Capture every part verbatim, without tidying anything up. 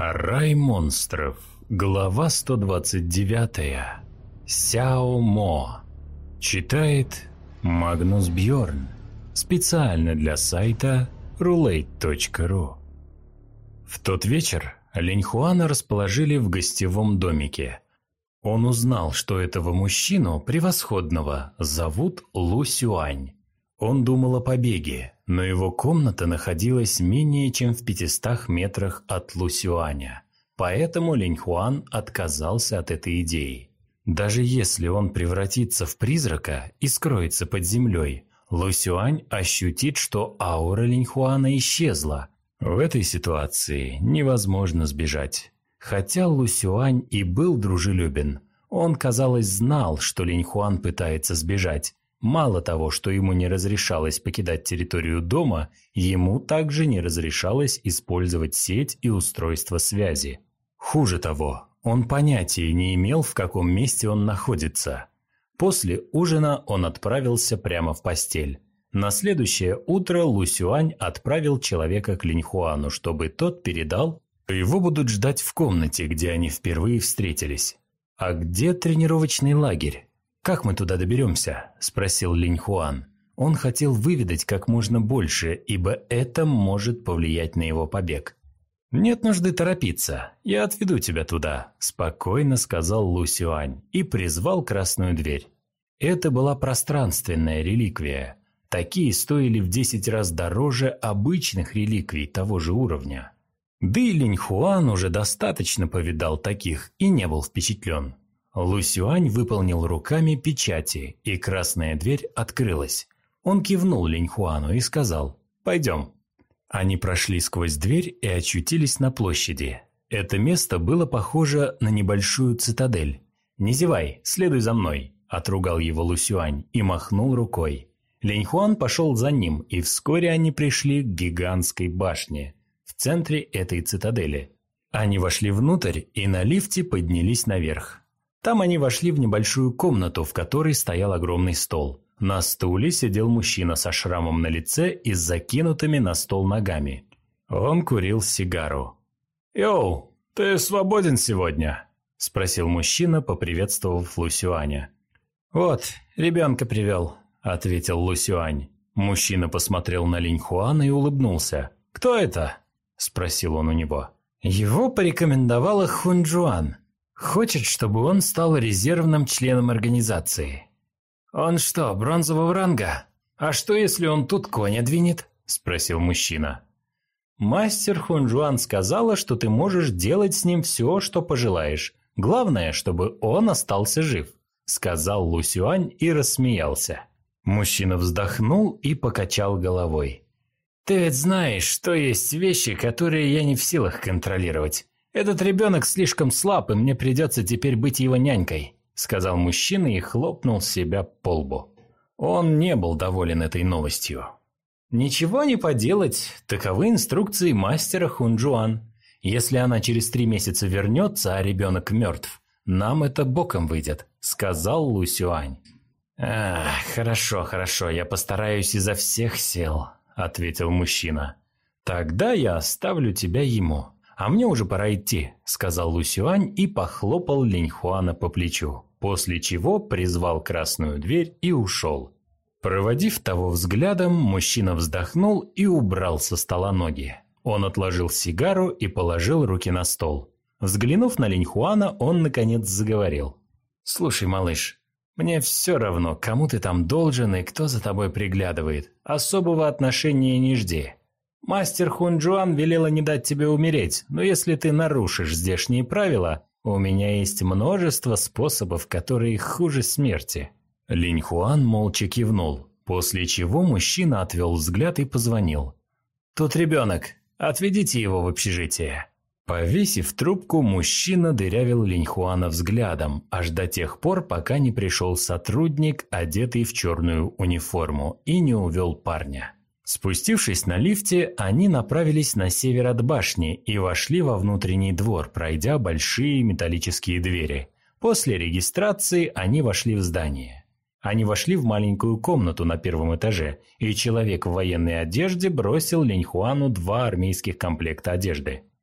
Рай монстров. Глава сто двадцать девять. Сяо Мо. Читает Магнус Бьорн. Специально для сайта рулейт точка ру. В тот вечер Линьхуана расположили в гостевом домике. Он узнал, что этого мужчину, превосходного, зовут Лу Сюань. Он думал о побеге, но его комната находилась менее чем в пятистах метрах от Лу Сюаня. Поэтому Линьхуан отказался от этой идеи. Даже если он превратится в призрака и скроется под землей, Лу Сюань ощутит, что аура Линьхуана исчезла. В этой ситуации невозможно сбежать. Хотя Лу Сюань и был дружелюбен, он, казалось, знал, что Линьхуан пытается сбежать. Мало того, что ему не разрешалось покидать территорию дома, ему также не разрешалось использовать сеть и устройство связи. Хуже того, он понятия не имел, в каком месте он находится. После ужина он отправился прямо в постель. На следующее утро Лу Сюань отправил человека к Линьхуану, чтобы тот передал, что его будут ждать в комнате, где они впервые встретились. «А где тренировочный лагерь? Как мы туда доберемся?» – спросил Линьхуан. Он хотел выведать как можно больше, ибо это может повлиять на его побег. «Нет нужды торопиться, я отведу тебя туда», – спокойно сказал Лу Сюань и призвал красную дверь. Это была пространственная реликвия. Такие стоили в десять раз дороже обычных реликвий того же уровня. Да и Линьхуан уже достаточно повидал таких и не был впечатлен. Лу Сюань выполнил руками печати, и красная дверь открылась. Он кивнул Линьхуану и сказал: «Пойдем». Они прошли сквозь дверь и очутились на площади. Это место было похоже на небольшую цитадель. «Не зевай, следуй за мной», – отругал его Лу Сюань и махнул рукой. Линьхуан пошел за ним, и вскоре они пришли к гигантской башне в центре этой цитадели. Они вошли внутрь и на лифте поднялись наверх. Там они вошли в небольшую комнату, в которой стоял огромный стол. На стуле сидел мужчина со шрамом на лице и с закинутыми на стол ногами. Он курил сигару. «Йоу, ты свободен сегодня?» – спросил мужчина, поприветствовав Лу Сюаня. «Вот, ребенка привел», – ответил Лу Сюань. Мужчина посмотрел на Линьхуана и улыбнулся. «Кто это?» – спросил он у него. «Его порекомендовала Хунчжуан. Хочет, чтобы он стал резервным членом организации». «Он что, бронзового ранга? А что, если он тут коня двинет?» – спросил мужчина. «Мастер Хунчжуан сказала, что ты можешь делать с ним все, что пожелаешь. Главное, чтобы он остался жив», – сказал Лу Сюань и рассмеялся. Мужчина вздохнул и покачал головой. «Ты ведь знаешь, что есть вещи, которые я не в силах контролировать. Этот ребенок слишком слаб, и мне придется теперь быть его нянькой», – сказал мужчина и хлопнул себя по лбу. Он не был доволен этой новостью. «Ничего не поделать, таковы инструкции мастера Хунчжуан. Если она через три месяца вернется, а ребенок мертв, нам это боком выйдет», – сказал Лу Сюань. «Ах, хорошо, хорошо, я постараюсь изо всех сил», – ответил мужчина. «Тогда я оставлю тебя ему. А мне уже пора идти», – сказал Лу Сюань и похлопал Линьхуана по плечу, после чего призвал красную дверь и ушел. Проводив того взглядом, мужчина вздохнул и убрал со стола ноги. Он отложил сигару и положил руки на стол. Взглянув на Линьхуана, он наконец заговорил. «Слушай, малыш, мне все равно, кому ты там должен и кто за тобой приглядывает. Особого отношения не жди. Мастер Хунчжуан велела не дать тебе умереть, но если ты нарушишь здешние правила, у меня есть множество способов, которые хуже смерти». Линьхуан молча кивнул, после чего мужчина отвел взгляд и позвонил. «Тут ребенок, отведите его в общежитие». Повесив трубку, мужчина дырявил Линьхуана взглядом, аж до тех пор, пока не пришел сотрудник, одетый в черную униформу, и не увел парня. Спустившись на лифте, они направились на север от башни и вошли во внутренний двор, пройдя большие металлические двери. После регистрации они вошли в здание. Они вошли в маленькую комнату на первом этаже, и человек в военной одежде бросил Линьхуану два армейских комплекта одежды.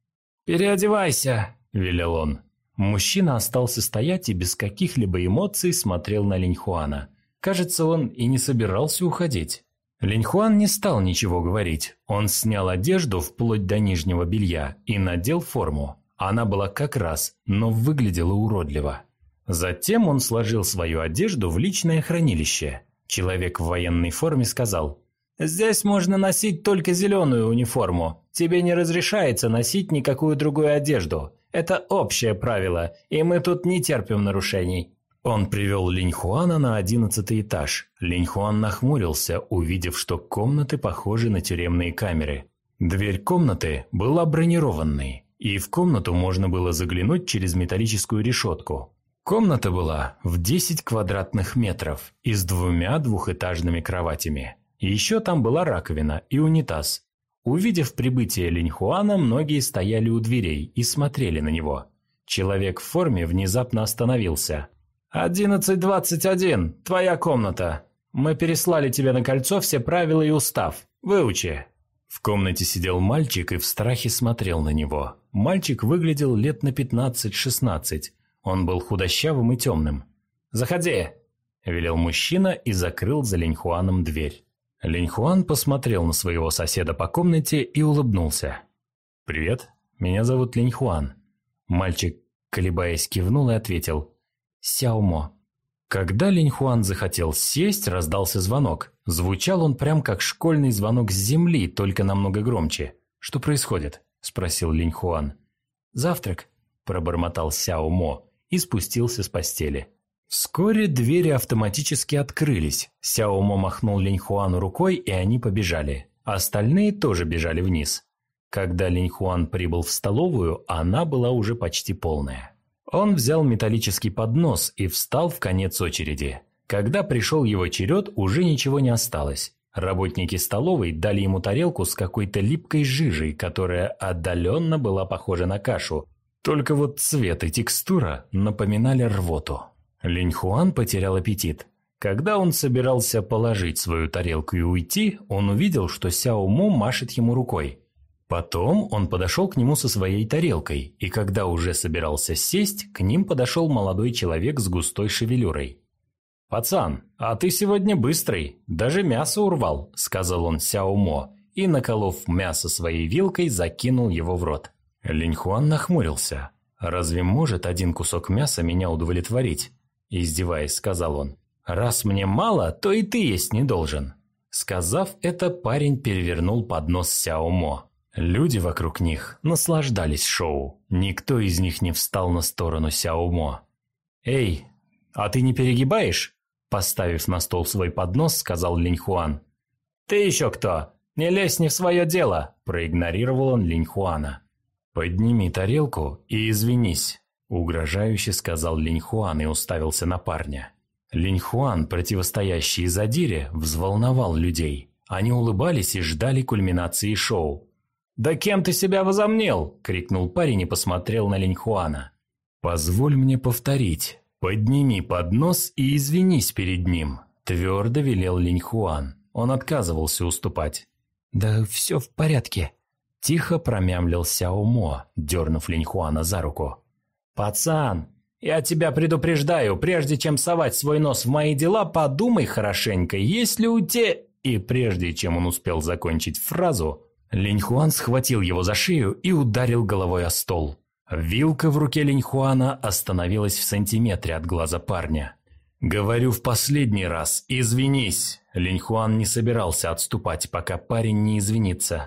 «Переодевайся», – велел он. Мужчина остался стоять и без каких-либо эмоций смотрел на Линьхуана. Кажется, он и не собирался уходить. Линьхуан не стал ничего говорить. Он снял одежду вплоть до нижнего белья и надел форму. Она была как раз, но выглядела уродливо. Затем он сложил свою одежду в личное хранилище. Человек в военной форме сказал: «Здесь можно носить только зеленую униформу. Тебе не разрешается носить никакую другую одежду. Это общее правило, и мы тут не терпим нарушений». Он привел Линьхуана на одиннадцатый этаж. Линьхуан нахмурился, увидев, что комнаты похожи на тюремные камеры. Дверь комнаты была бронированной, и в комнату можно было заглянуть через металлическую решетку. Комната была в десять квадратных метров и с двумя двухэтажными кроватями. Еще там была раковина и унитаз. Увидев прибытие Линьхуана, многие стояли у дверей и смотрели на него. Человек в форме внезапно остановился. «одиннадцать двадцать один, твоя комната. Мы переслали тебе на кольцо все правила и устав. Выучи». В комнате сидел мальчик и в страхе смотрел на него. Мальчик выглядел лет на пятнадцать-шестнадцать. Он был худощавым и темным. «Заходи», – велел мужчина и закрыл за Линьхуаном дверь. Линьхуан посмотрел на своего соседа по комнате и улыбнулся. «Привет, меня зовут Линьхуан». Мальчик, колебаясь, кивнул и ответил: «Сяомо». Когда Линьхуан захотел сесть, раздался звонок. Звучал он прям как школьный звонок с земли, только намного громче. «Что происходит?» – спросил Линьхуан. «Завтрак», – пробормотал Сяомо и спустился с постели. Вскоре двери автоматически открылись. Сяомо махнул Линьхуану рукой, и они побежали. Остальные тоже бежали вниз. Когда Линьхуан прибыл в столовую, она была уже почти полная. Он взял металлический поднос и встал в конец очереди. Когда пришел его черед, уже ничего не осталось. Работники столовой дали ему тарелку с какой-то липкой жижей, которая отдаленно была похожа на кашу. Только вот цвет и текстура напоминали рвоту. Линьхуан потерял аппетит. Когда он собирался положить свою тарелку и уйти, он увидел, что Сяомо машет ему рукой. Потом он подошел к нему со своей тарелкой, и когда уже собирался сесть, к ним подошел молодой человек с густой шевелюрой. «Пацан, а ты сегодня быстрый, даже мясо урвал», – сказал он Сяомо, и, наколов мясо своей вилкой, закинул его в рот. Линьхуан нахмурился. «Разве может один кусок мяса меня удовлетворить?» – издеваясь, сказал он. «Раз мне мало, то и ты есть не должен». Сказав это, парень перевернул поднос Сяомо. Люди вокруг них наслаждались шоу. Никто из них не встал на сторону Сяомо. «Эй, а ты не перегибаешь?» – поставив на стол свой поднос, сказал Линьхуан. «Ты еще кто? Не лезь не в свое дело!» – проигнорировал он Линьхуана. «Подними тарелку и извинись», – угрожающе сказал Линьхуан и уставился на парня. Линьхуан, противостоящий задире, взволновал людей. Они улыбались и ждали кульминации шоу. «Да кем ты себя возомнил?» – крикнул парень и посмотрел на Линьхуана. «Позволь мне повторить. Подними поднос и извинись перед ним», – твердо велел Линьхуан. Он отказывался уступать. «Да все в порядке», – тихо промямлил Сяомо, дернув Линьхуана за руку. «Пацан, я тебя предупреждаю, прежде чем совать свой нос в мои дела, подумай хорошенько, есть ли у тебя...» И прежде чем он успел закончить фразу, Линьхуан схватил его за шею и ударил головой о стол. Вилка в руке Линьхуана остановилась в сантиметре от глаза парня. «Говорю в последний раз, извинись!» Линьхуан не собирался отступать, пока парень не извинится.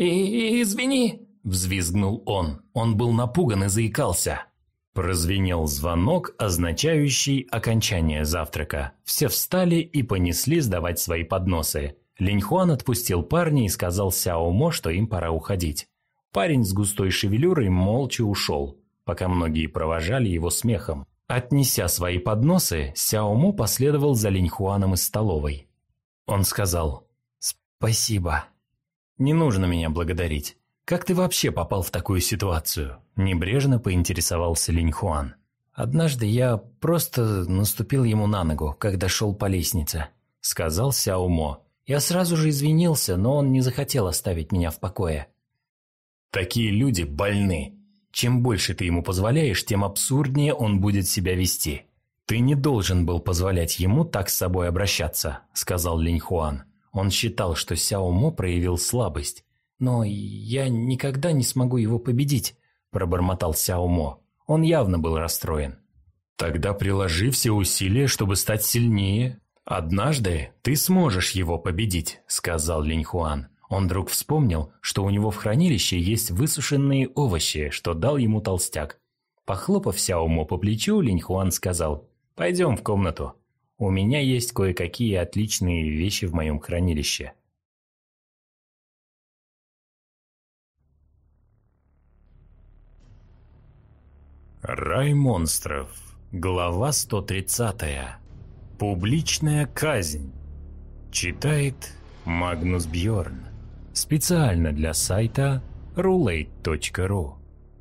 «И извини!» – взвизгнул он. Он был напуган и заикался. Прозвенел звонок, означающий окончание завтрака. Все встали и понесли сдавать свои подносы. Линьхуан отпустил парня и сказал Сяомо, что им пора уходить. Парень с густой шевелюрой молча ушел, пока многие провожали его смехом. Отнеся свои подносы, Сяомо последовал за Линьхуаном из столовой. Он сказал: «Спасибо. Не нужно меня благодарить. Как ты вообще попал в такую ситуацию?» Небрежно поинтересовался Линьхуан. «Однажды я просто наступил ему на ногу, когда шел по лестнице», – сказал Сяомо. «Я сразу же извинился, но он не захотел оставить меня в покое». «Такие люди больны. Чем больше ты ему позволяешь, тем абсурднее он будет себя вести. «Ты не должен был позволять ему так с собой обращаться», – сказал Линьхуан. Он считал, что Сяо Мо проявил слабость. «Но я никогда не смогу его победить», – пробормотал Сяо Мо. Он явно был расстроен. «Тогда приложи все усилия, чтобы стать сильнее. Однажды ты сможешь его победить», – сказал Линьхуан. Он вдруг вспомнил, что у него в хранилище есть высушенные овощи, что дал ему толстяк. Похлопав Сяо Мо по плечу, Линьхуан сказал: «Пойдем в комнату. У меня есть кое-какие отличные вещи в моем хранилище». Рай монстров. Глава сто тридцатая. Публичная казнь. Читает Магнус Бьорн. Специально для сайта рулейт точка ру.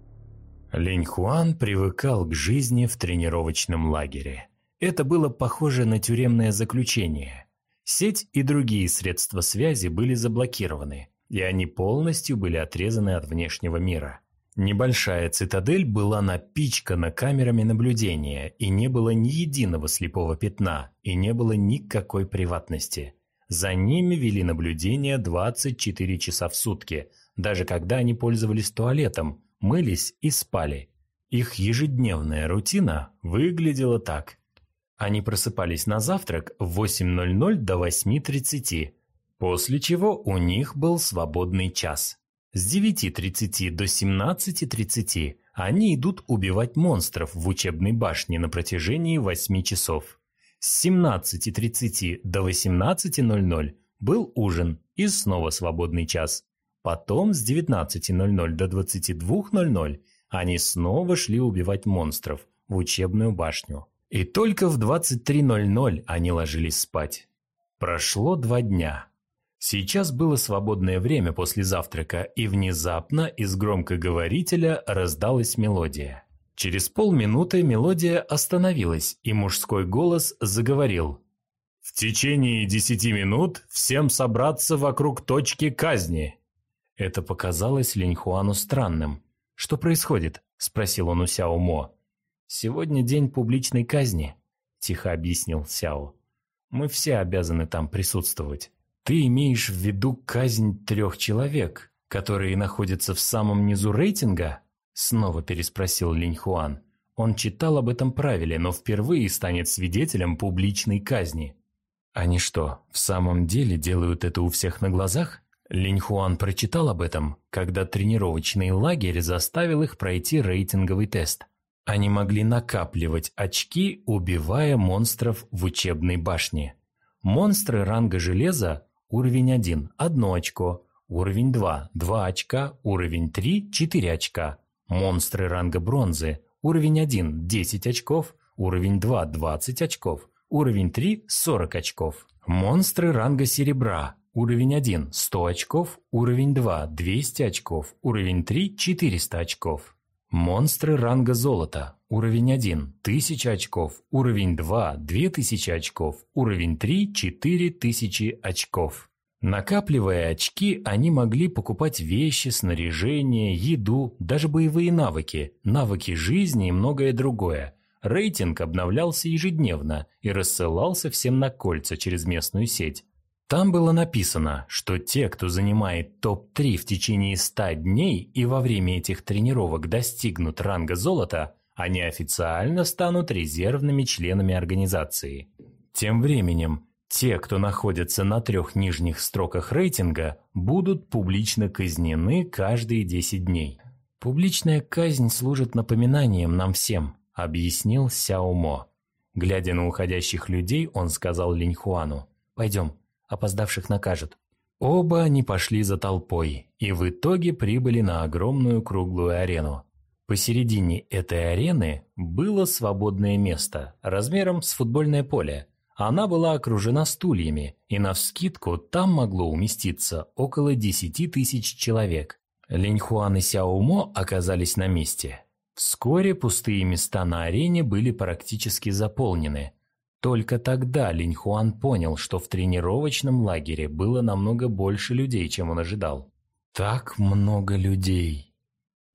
Линьхуан привыкал к жизни в тренировочном лагере. Это было похоже на тюремное заключение. Сеть и другие средства связи были заблокированы, и они полностью были отрезаны от внешнего мира. Небольшая цитадель была напичкана камерами наблюдения, и не было ни единого слепого пятна, и не было никакой приватности. За ними вели наблюдение двадцать четыре часа в сутки, даже когда они пользовались туалетом, мылись и спали. Их ежедневная рутина выглядела так. Они просыпались на завтрак в восемь ноль ноль до восьми тридцати, после чего у них был свободный час. С девяти тридцати до семнадцати тридцати они идут убивать монстров в учебной башне на протяжении восьми часов. С семнадцати тридцати до восемнадцати ноль ноль был ужин и снова свободный час. Потом с девятнадцати ноль ноль до двадцати двух ноль ноль они снова шли убивать монстров в учебную башню. И только в двадцать три ноль ноль они ложились спать. Прошло два дня. Сейчас было свободное время после завтрака, и внезапно из громкоговорителя раздалась мелодия. Через полминуты мелодия остановилась, и мужской голос заговорил: «В течение десяти минут всем собраться вокруг точки казни». Это показалось Линьхуану странным. «Что происходит?» – спросил он у Сяо Мо. «Сегодня день публичной казни», – тихо объяснил Сяо. «Мы все обязаны там присутствовать». «Ты имеешь в виду казнь трех человек, которые находятся в самом низу рейтинга?» – снова переспросил Линьхуан. Он читал об этом правиле, но впервые станет свидетелем публичной казни. «Они что, в самом деле делают это у всех на глазах?» Линьхуан прочитал об этом, когда тренировочный лагерь заставил их пройти рейтинговый тест. Они могли накапливать очки, убивая монстров в учебной башне. Монстры ранга железа – уровень один – одно очко, уровень два – два очка, уровень три – четыре очка. Монстры ранга бронзы – уровень один – десять очков, уровень два – двадцать очков, уровень три – сорок очков. Монстры ранга серебра – уровень один – сто очков, уровень два – двести очков, уровень три – четыреста очков. Монстры ранга золота. Уровень один – тысяча очков, уровень два – две тысячи очков, уровень три – четыре тысячи очков. Накапливая очки, они могли покупать вещи, снаряжение, еду, даже боевые навыки, навыки жизни и многое другое. Рейтинг обновлялся ежедневно и рассылался всем на кольца через местную сеть. Там было написано, что те, кто занимает топ три в течение ста дней и во время этих тренировок достигнут ранга золота, они официально станут резервными членами организации. Тем временем, те, кто находится на трех нижних строках рейтинга, будут публично казнены каждые десять дней. «Публичная казнь служит напоминанием нам всем», – объяснил Сяо Мо. Глядя на уходящих людей, он сказал Линьхуану: «Пойдем. Опоздавших накажут». Оба они пошли за толпой, и в итоге прибыли на огромную круглую арену. Посередине этой арены было свободное место, размером с футбольное поле. Она была окружена стульями, и навскидку там могло уместиться около десяти тысяч человек. Линьхуан и Сяо Мо оказались на месте. Вскоре пустые места на арене были практически заполнены. Только тогда Линьхуан понял, что в тренировочном лагере было намного больше людей, чем он ожидал. Так много людей.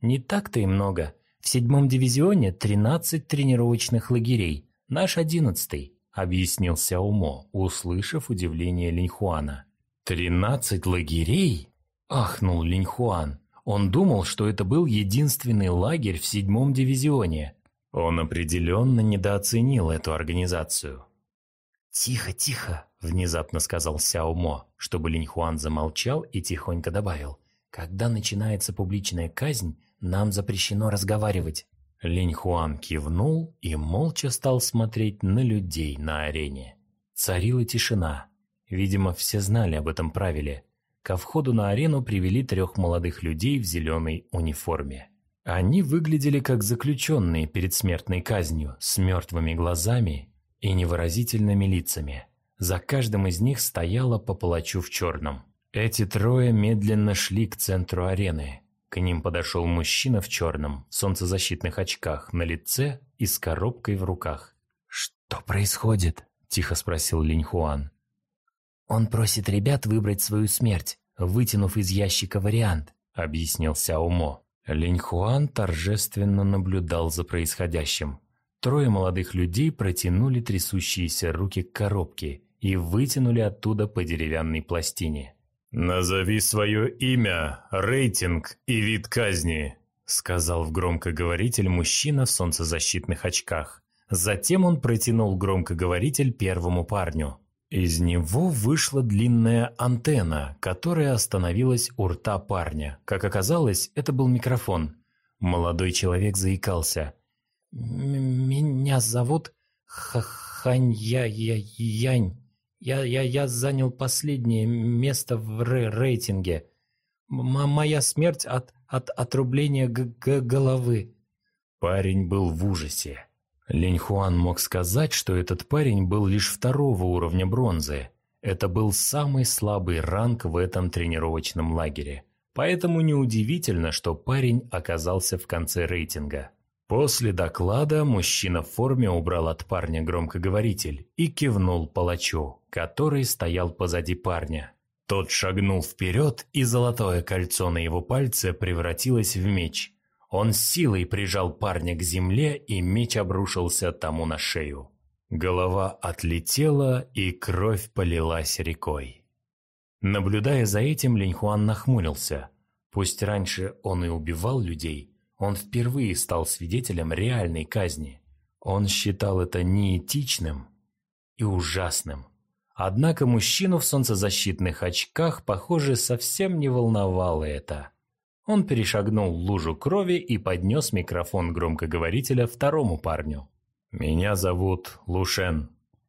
«Не так-то и много. В седьмом дивизионе тринадцать тренировочных лагерей, наш одиннадцатый», — объяснил Сяо Мо, услышав удивление Линьхуана. «Тринадцать лагерей?» — ахнул Линьхуан. Он думал, что это был единственный лагерь в седьмом дивизионе. Он определенно недооценил эту организацию. «Тихо, тихо!» – внезапно сказал Сяо Мо, чтобы Линьхуан замолчал и тихонько добавил. «Когда начинается публичная казнь, нам запрещено разговаривать». Линьхуан кивнул и молча стал смотреть на людей на арене. Царила тишина. Видимо, все знали об этом правиле. Ко входу на арену привели трех молодых людей в зеленой униформе. Они выглядели как заключенные перед смертной казнью, с мертвыми глазами и невыразительными лицами. За каждым из них стояло по палачу в черном. Эти трое медленно шли к центру арены. К ним подошел мужчина в черном, в солнцезащитных очках на лице и с коробкой в руках. «Что происходит?» – тихо спросил Линьхуан. «Он просит ребят выбрать свою смерть, вытянув из ящика вариант», – объяснил Сяо Мо. Линьхуан торжественно наблюдал за происходящим. Трое молодых людей протянули трясущиеся руки к коробке и вытянули оттуда по деревянной пластине. «Назови свое имя, рейтинг и вид казни», – сказал в громкоговоритель мужчина в солнцезащитных очках. Затем он протянул громкоговоритель первому парню. Из него вышла длинная антенна, которая остановилась у рта парня. Как оказалось, это был микрофон. Молодой человек заикался. «Меня зовут Хань-Я-Я-Янь. Я, я, я занял последнее место в рейтинге. М- моя смерть от, от отрубления г- г- головы». Парень был в ужасе. Линьхуан мог сказать, что этот парень был лишь второго уровня бронзы. Это был самый слабый ранг в этом тренировочном лагере. Поэтому неудивительно, что парень оказался в конце рейтинга. После доклада мужчина в форме убрал от парня громкоговоритель и кивнул палачу, который стоял позади парня. Тот шагнул вперед, и золотое кольцо на его пальце превратилось в меч. Он с силой прижал парня к земле, и меч обрушился тому на шею. Голова отлетела, и кровь полилась рекой. Наблюдая за этим, Линьхуан нахмурился. Пусть раньше он и убивал людей, он впервые стал свидетелем реальной казни. Он считал это неэтичным и ужасным. Однако мужчину в солнцезащитных очках, похоже, совсем не волновало это. Он перешагнул лужу крови и поднес микрофон громкоговорителя второму парню. «Меня зовут Лушен.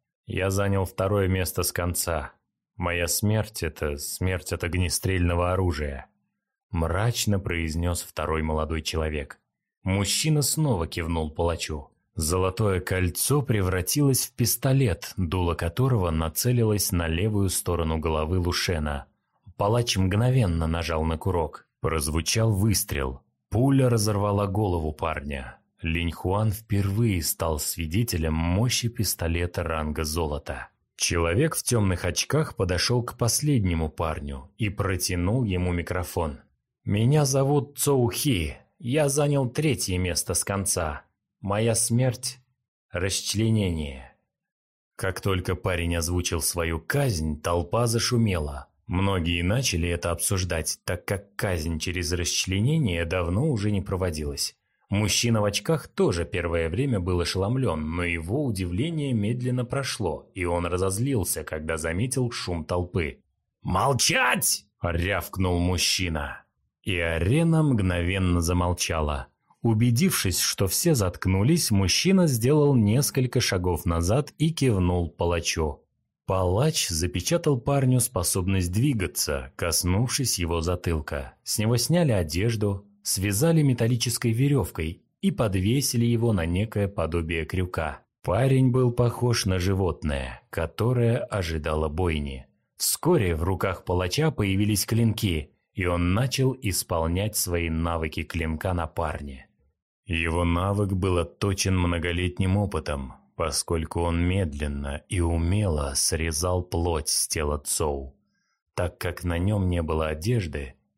Я занял второе место с конца. Моя смерть – это смерть от огнестрельного оружия», – мрачно произнес второй молодой человек. Мужчина снова кивнул палачу. Золотое кольцо превратилось в пистолет, дуло которого нацелилось на левую сторону головы Лушена. Палач мгновенно нажал на курок. Прозвучал выстрел. Пуля разорвала голову парня. Линьхуан впервые стал свидетелем мощи пистолета ранга золота. Человек в темных очках подошел к последнему парню и протянул ему микрофон. «Меня зовут Цоу Хи. Я занял третье место с конца. Моя смерть – расчленение». Как только парень озвучил свою казнь, толпа зашумела. Многие начали это обсуждать, так как казнь через расчленение давно уже не проводилась. Мужчина в очках тоже первое время был ошеломлен, но его удивление медленно прошло, и он разозлился, когда заметил шум толпы. «Молчать!» – рявкнул мужчина. И арена мгновенно замолчала. Убедившись, что все заткнулись, мужчина сделал несколько шагов назад и кивнул палачу. Палач запечатал парню способность двигаться, коснувшись его затылка. С него сняли одежду, связали металлической веревкой и подвесили его на некое подобие крюка. Парень был похож на животное, которое ожидало бойни. Вскоре в руках палача появились клинки, и он начал исполнять свои навыки клинка на парне. Его навык был отточен многолетним опытом, поскольку он медленно и умело срезал плоть с тела Цоу. Так как на нем не было одежды,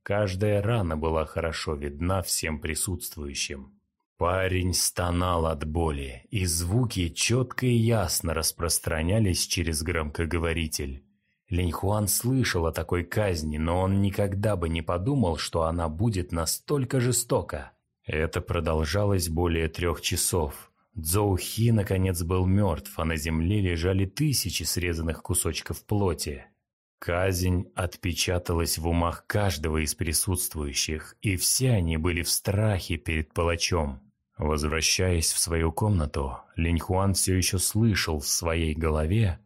Каждая рана была хорошо видна всем присутствующим. Парень стонал от боли, и звуки четко и ясно распространялись через громкоговоритель. Линьхуан слышал о такой казни, но он никогда бы не подумал, что она будет настолько жестока. Это продолжалось более трех часов. Цзоухи наконец был мертв, а на земле лежали тысячи срезанных кусочков плоти. Казнь отпечаталась в умах каждого из присутствующих, и все они были в страхе перед палачом. Возвращаясь в свою комнату, Линьхуан все еще слышал в своей голове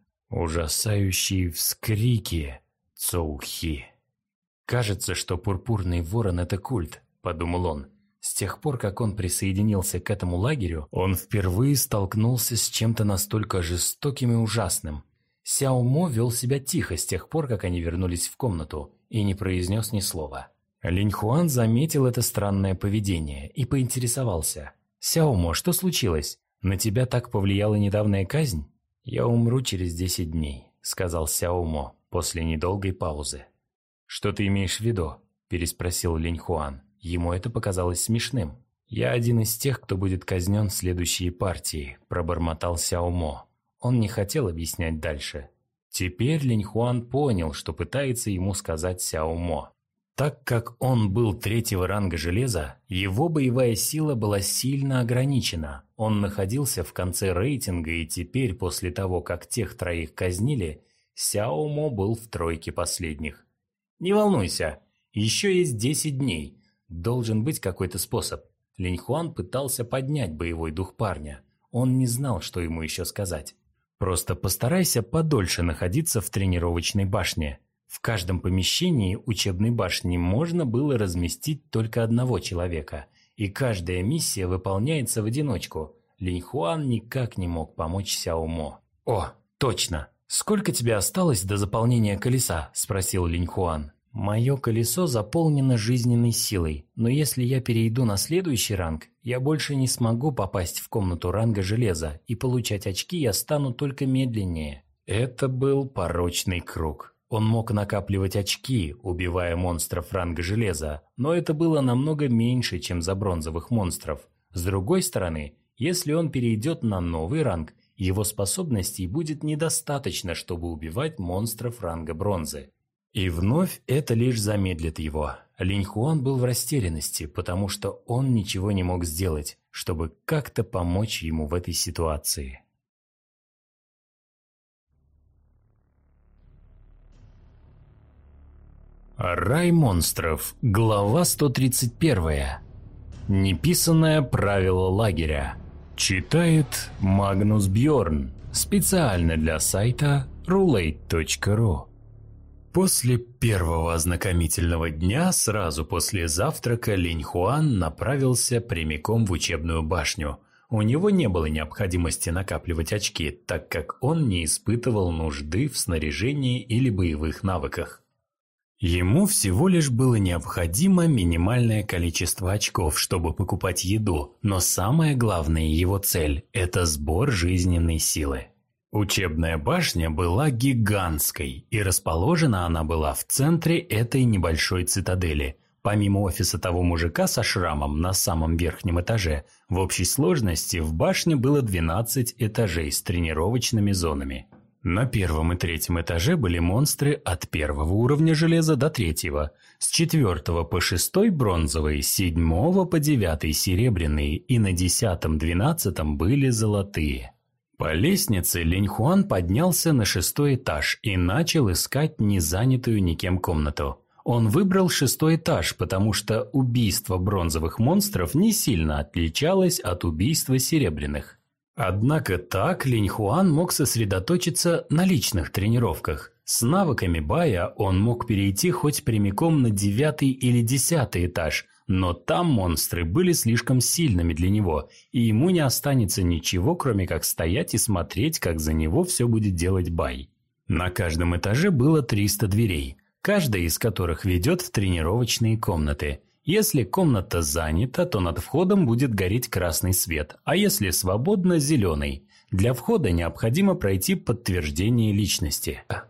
ужасающие вскрики Цзоухи. «Кажется, что пурпурный ворон – это культ», – подумал он. С тех пор, как он присоединился к этому лагерю, он впервые столкнулся с чем-то настолько жестоким и ужасным. Сяо Мо вел себя тихо с тех пор, как они вернулись в комнату, и не произнес ни слова. Линьхуан заметил это странное поведение и поинтересовался. «Сяо Мо, что случилось? На тебя так повлияла недавняя казнь?» «Я умру через десять дней», — сказал Сяо Мо после недолгой паузы. «Что ты имеешь в виду?» — переспросил Линьхуан. Ему это показалось смешным. «Я один из тех, кто будет казнен в следующей партии», – пробормотал Сяо Мо. Он не хотел объяснять дальше. Теперь Линьхуан понял, что пытается ему сказать Сяо Мо. Так как он был третьего ранга железа, его боевая сила была сильно ограничена. Он находился в конце рейтинга, и теперь, после того, как тех троих казнили, Сяо Мо был в тройке последних. «Не волнуйся, еще есть десять дней. Должен быть какой-то способ». Линьхуан пытался поднять боевой дух парня. Он не знал, что ему еще сказать. «Просто постарайся подольше находиться в тренировочной башне». В каждом помещении учебной башни можно было разместить только одного человека, и каждая миссия выполняется в одиночку. Линьхуан никак не мог помочь Сяо Мо. «О, точно! Сколько тебе осталось до заполнения колеса?» – спросил Линьхуан. «Мое колесо заполнено жизненной силой, но если я перейду на следующий ранг, я больше не смогу попасть в комнату ранга железа, и получать очки я стану только медленнее». Это был порочный круг. Он мог накапливать очки, убивая монстров ранга железа, но это было намного меньше, чем за бронзовых монстров. С другой стороны, если он перейдет на новый ранг, его способностей будет недостаточно, чтобы убивать монстров ранга бронзы. И вновь это лишь замедлит его. Линьхуан был в растерянности, потому что он ничего не мог сделать, чтобы как-то помочь ему в этой ситуации. Рай монстров. Глава сто тридцать первая. Неписанное правило лагеря. Читает Магнус Бьорн. Специально для сайта рулейт точка ру. После первого ознакомительного дня, сразу после завтрака, Линьхуан направился прямиком в учебную башню. У него не было необходимости накапливать очки, так как он не испытывал нужды в снаряжении или боевых навыках. Ему всего лишь было необходимо минимальное количество очков, чтобы покупать еду, но самая главная его цель – это сбор жизненной силы. Учебная башня была гигантской, и расположена она была в центре этой небольшой цитадели. Помимо офиса того мужика со шрамом на самом верхнем этаже, в общей сложности в башне было двенадцать этажей с тренировочными зонами. На первом и третьем этаже были монстры от первого уровня железа до третьего, с четвертого по шестой бронзовые, с седьмого по девятый серебряные и на десятом-двенадцатом были золотые. По лестнице Линьхуан поднялся на шестой этаж и начал искать незанятую никем комнату. Он выбрал шестой этаж, потому что убийство бронзовых монстров не сильно отличалось от убийства серебряных. Однако так Линьхуан мог сосредоточиться на личных тренировках. С навыками бая он мог перейти хоть прямиком на девятый или десятый этаж, но там монстры были слишком сильными для него, и ему не останется ничего, кроме как стоять и смотреть, как за него все будет делать бай. На каждом этаже было триста дверей, каждая из которых ведет в тренировочные комнаты. Если комната занята, то над входом будет гореть красный свет, а если свободно – зеленый. Для входа необходимо пройти подтверждение личности.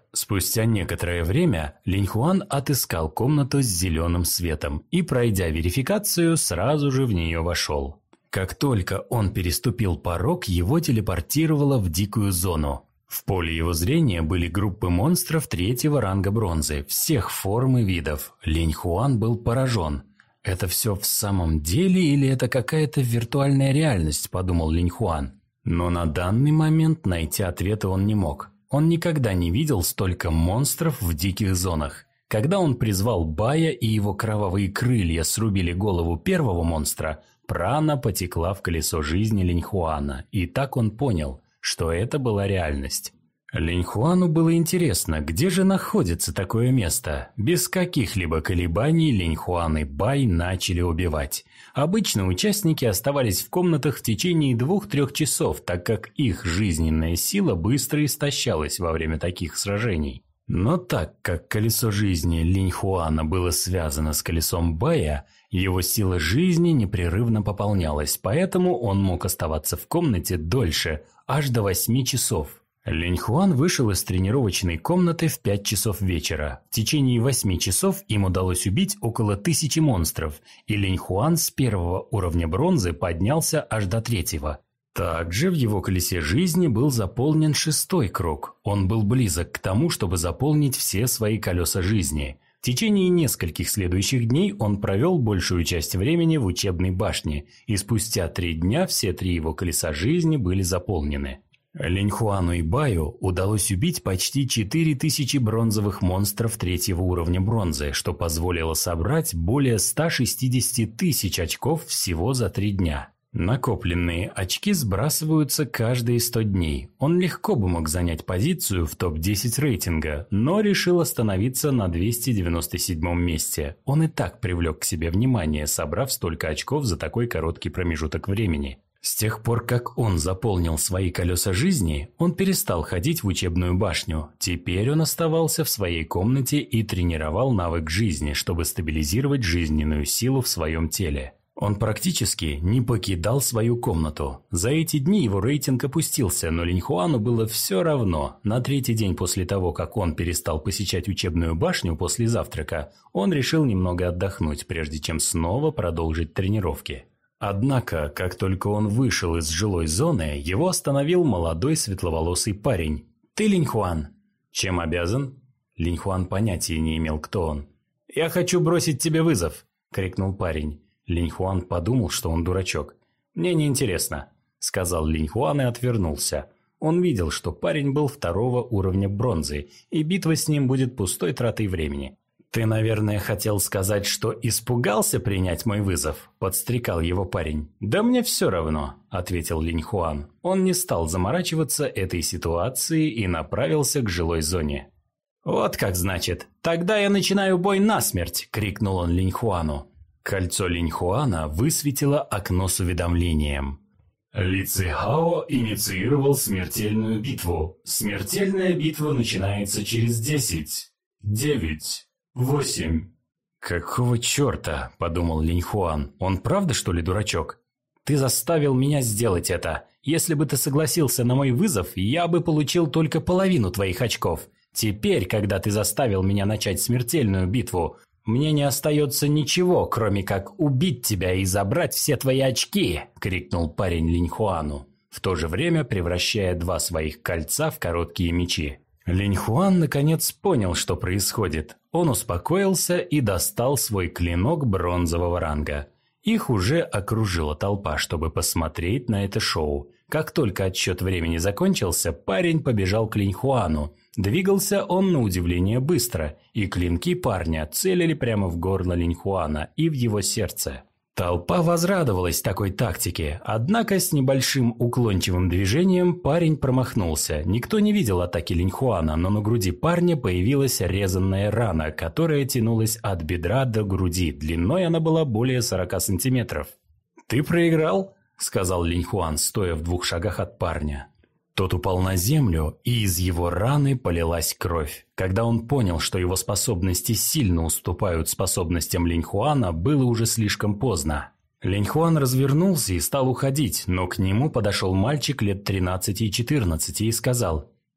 Спустя некоторое время Линьхуан отыскал комнату с зеленым светом и, пройдя верификацию, сразу же в нее вошел. Как только он переступил порог, его телепортировало в дикую зону. В поле его зрения были группы монстров третьего ранга бронзы, всех форм и видов. Линьхуан был поражен. «Это все в самом деле или это какая-то виртуальная реальность?» – подумал Линьхуан. Но на данный момент найти ответы он не мог. Он никогда не видел столько монстров в диких зонах. Когда он призвал Бая и его кровавые крылья срубили голову первого монстра, прана потекла в колесо жизни Линьхуана, и так он понял, что это была реальность. Линьхуану было интересно, где же находится такое место. Без каких-либо колебаний Линьхуан и Бай начали убивать. Обычно участники оставались в комнатах в течение двух-трех часов, так как их жизненная сила быстро истощалась во время таких сражений. Но так как колесо жизни Линьхуана было связано с колесом Бая, его сила жизни непрерывно пополнялась, поэтому он мог оставаться в комнате дольше, аж до восьми часов. Линьхуан вышел из тренировочной комнаты в пять часов вечера. В течение восьми часов им удалось убить около тысячи монстров, и Линьхуан с первого уровня бронзы поднялся аж до третьего. Также в его колесе жизни был заполнен шестой круг. Он был близок к тому, чтобы заполнить все свои колеса жизни. В течение нескольких следующих дней он провел большую часть времени в учебной башне, и спустя три дня все три его колеса жизни были заполнены. Линьхуану и Баю удалось убить почти четыре тысячи бронзовых монстров третьего уровня бронзы, что позволило собрать более ста шестидесяти тысяч очков всего за три дня. Накопленные очки сбрасываются каждые сто дней. Он легко бы мог занять позицию в топ десять рейтинга, но решил остановиться на двести девяносто седьмом месте. Он и так привлек к себе внимание, собрав столько очков за такой короткий промежуток времени. С тех пор, как он заполнил свои колеса жизни, он перестал ходить в учебную башню. Теперь он оставался в своей комнате и тренировал навык жизни, чтобы стабилизировать жизненную силу в своем теле. Он практически не покидал свою комнату. За эти дни его рейтинг опустился, но Линьхуану было все равно. На третий день после того, как он перестал посещать учебную башню после завтрака, он решил немного отдохнуть, прежде чем снова продолжить тренировки. Однако, как только он вышел из жилой зоны, его остановил молодой светловолосый парень. «Ты Линьхуан?» «Чем обязан?» Линьхуан понятия не имел, кто он. «Я хочу бросить тебе вызов!» – крикнул парень. Линьхуан подумал, что он дурачок. «Мне не интересно», – сказал Линьхуан и отвернулся. Он видел, что парень был второго уровня бронзы, и битва с ним будет пустой тратой времени. «Ты, наверное, хотел сказать, что испугался принять мой вызов?» – подстрекал его парень. «Да мне все равно», – ответил Линьхуан. Он не стал заморачиваться этой ситуацией и направился к жилой зоне. «Вот как значит. Тогда я начинаю бой насмерть!» – крикнул он Линьхуану. Кольцо Линьхуана высветило окно с уведомлением. Ли Цихао инициировал смертельную битву. Смертельная битва начинается через десять, девять, восемь. «Какого черта?» – подумал Линьхуан. «Он правда, что ли, дурачок? Ты заставил меня сделать это. Если бы ты согласился на мой вызов, я бы получил только половину твоих очков. Теперь, когда ты заставил меня начать смертельную битву, мне не остается ничего, кроме как убить тебя и забрать все твои очки!» – крикнул парень Линьхуану, в то же время превращая два своих кольца в короткие мечи. Линьхуан наконец понял, что происходит. Он успокоился и достал свой клинок бронзового ранга. Их уже окружила толпа, чтобы посмотреть на это шоу. Как только отсчет времени закончился, парень побежал к Линьхуану. Двигался он на удивление быстро, и клинки парня целили прямо в горло Линьхуана и в его сердце. Толпа возрадовалась такой тактике, однако с небольшим уклончивым движением парень промахнулся. Никто не видел атаки Линьхуана, но на груди парня появилась резанная рана, которая тянулась от бедра до груди, длиной она была более сорока сантиметров. «Ты проиграл?» – сказал Линьхуан, стоя в двух шагах от парня. Тот упал на землю, и из его раны полилась кровь. Когда он понял, что его способности сильно уступают способностям Линьхуана, было уже слишком поздно. Линьхуан развернулся и стал уходить, но к нему подошел мальчик лет тринадцати и четырнадцати и сказал: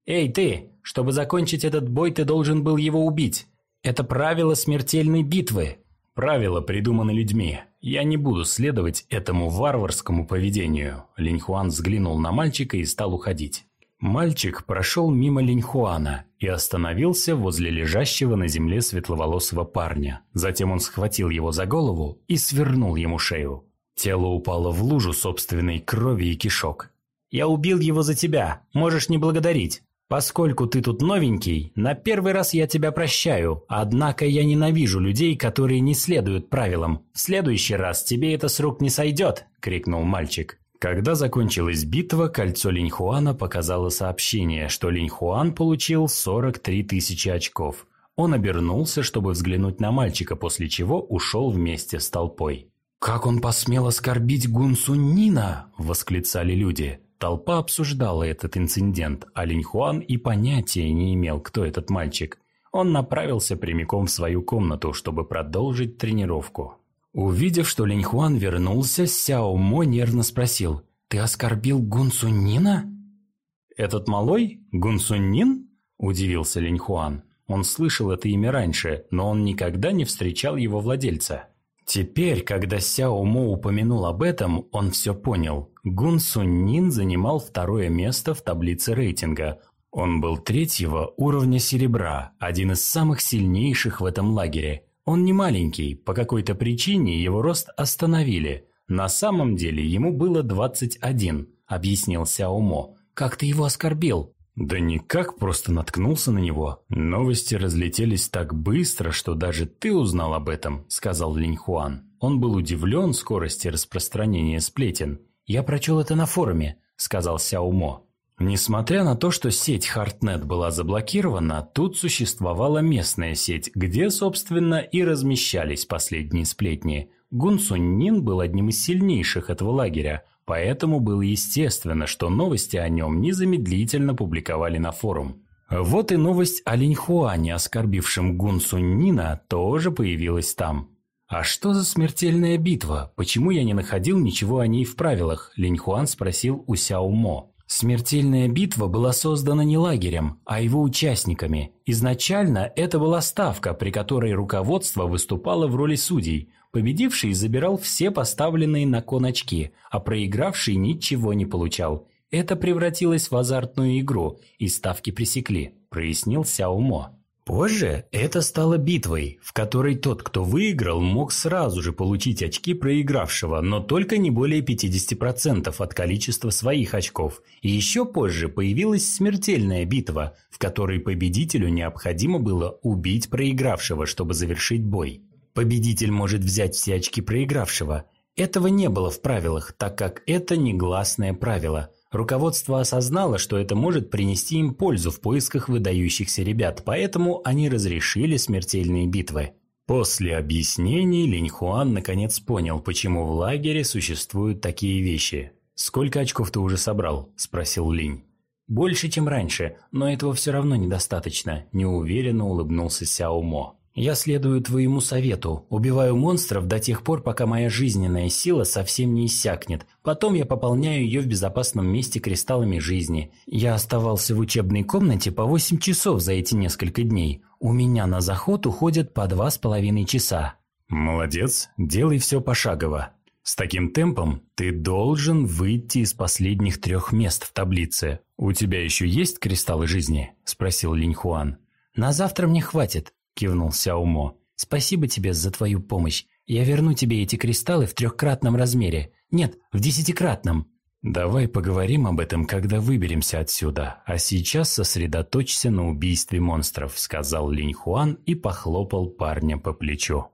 «Эй, ты! Чтобы закончить этот бой, ты должен был его убить. Это правило смертельной битвы». «Правила придуманы людьми. Я не буду следовать этому варварскому поведению». Линьхуан взглянул на мальчика и стал уходить. Мальчик прошел мимо Линьхуана и остановился возле лежащего на земле светловолосого парня. Затем он схватил его за голову и свернул ему шею. Тело упало в лужу собственной крови и кишок. «Я убил его за тебя. Можешь не благодарить. Поскольку ты тут новенький, на первый раз я тебя прощаю, однако я ненавижу людей, которые не следуют правилам. В следующий раз тебе это с рук не сойдет!» – крикнул мальчик. Когда закончилась битва, кольцо Линьхуана показало сообщение, что Линьхуан получил сорок три тысячи очков. Он обернулся, чтобы взглянуть на мальчика, после чего ушел вместе с толпой. «Как он посмел оскорбить Гун Суннина?» – восклицали люди. Толпа обсуждала этот инцидент, а Линьхуан и понятия не имел, кто этот мальчик. Он направился прямиком в свою комнату, чтобы продолжить тренировку. Увидев, что Линьхуан вернулся, Сяо Мо нервно спросил: «Ты оскорбил Гун Суннина?» «Этот малой? Гун Суннин?» – удивился Линьхуан. Он слышал это имя раньше, но он никогда не встречал его владельца. Теперь, когда Сяо Мо упомянул об этом, он все понял. Гун Суннин занимал второе место в таблице рейтинга. Он был третьего уровня серебра, один из самых сильнейших в этом лагере. Он не маленький, по какой-то причине его рост остановили. На самом деле ему было двадцать один, объяснил Сяо Мо. «Как ты его оскорбил?» «Да никак, просто наткнулся на него. Новости разлетелись так быстро, что даже ты узнал об этом», – сказал Линьхуан. Он был удивлен скорости распространения сплетен. «Я прочел это на форуме», – сказал Сяо Мо. Несмотря на то, что сеть Хартнет была заблокирована, тут существовала местная сеть, где, собственно, и размещались последние сплетни. Гун Суннин был одним из сильнейших этого лагеря, поэтому было естественно, что новости о нем незамедлительно публиковали на форум. Вот и новость о Линьхуане, оскорбившем Гун Суннина, тоже появилась там. «А что за смертельная битва? Почему я не находил ничего о ней в правилах?» Линьхуан спросил у Сяо Мо. Смертельная битва была создана не лагерем, а его участниками. Изначально это была ставка, при которой руководство выступало в роли судей. Победивший забирал все поставленные на кон очки, а проигравший ничего не получал. Это превратилось в азартную игру, и ставки пресекли, прояснил Сяо Мо. Позже это стало битвой, в которой тот, кто выиграл, мог сразу же получить очки проигравшего, но только не более пятьдесят процентов от количества своих очков. И еще позже появилась смертельная битва, в которой победителю необходимо было убить проигравшего, чтобы завершить бой. Победитель может взять все очки проигравшего. Этого не было в правилах, так как это негласное правило. Руководство осознало, что это может принести им пользу в поисках выдающихся ребят, поэтому они разрешили смертельные битвы. После объяснений Линьхуан наконец понял, почему в лагере существуют такие вещи. «Сколько очков ты уже собрал?» – спросил Линь. «Больше, чем раньше, но этого все равно недостаточно», – неуверенно улыбнулся Сяо Мо. «Я следую твоему совету, убиваю монстров до тех пор, пока моя жизненная сила совсем не иссякнет. Потом я пополняю ее в безопасном месте кристаллами жизни. Я оставался в учебной комнате по восемь часов за эти несколько дней. У меня на заход уходят по два с половиной часа». «Молодец, делай все пошагово. С таким темпом ты должен выйти из последних трех мест в таблице. У тебя еще есть кристаллы жизни?» – спросил Линьхуан. «На завтра мне хватит», – кивнул Сяо Мо. «Спасибо тебе за твою помощь. Я верну тебе эти кристаллы в трехкратном размере. Нет, в десятикратном». «Давай поговорим об этом, когда выберемся отсюда. А сейчас сосредоточься на убийстве монстров», – сказал Линьхуан и похлопал парня по плечу.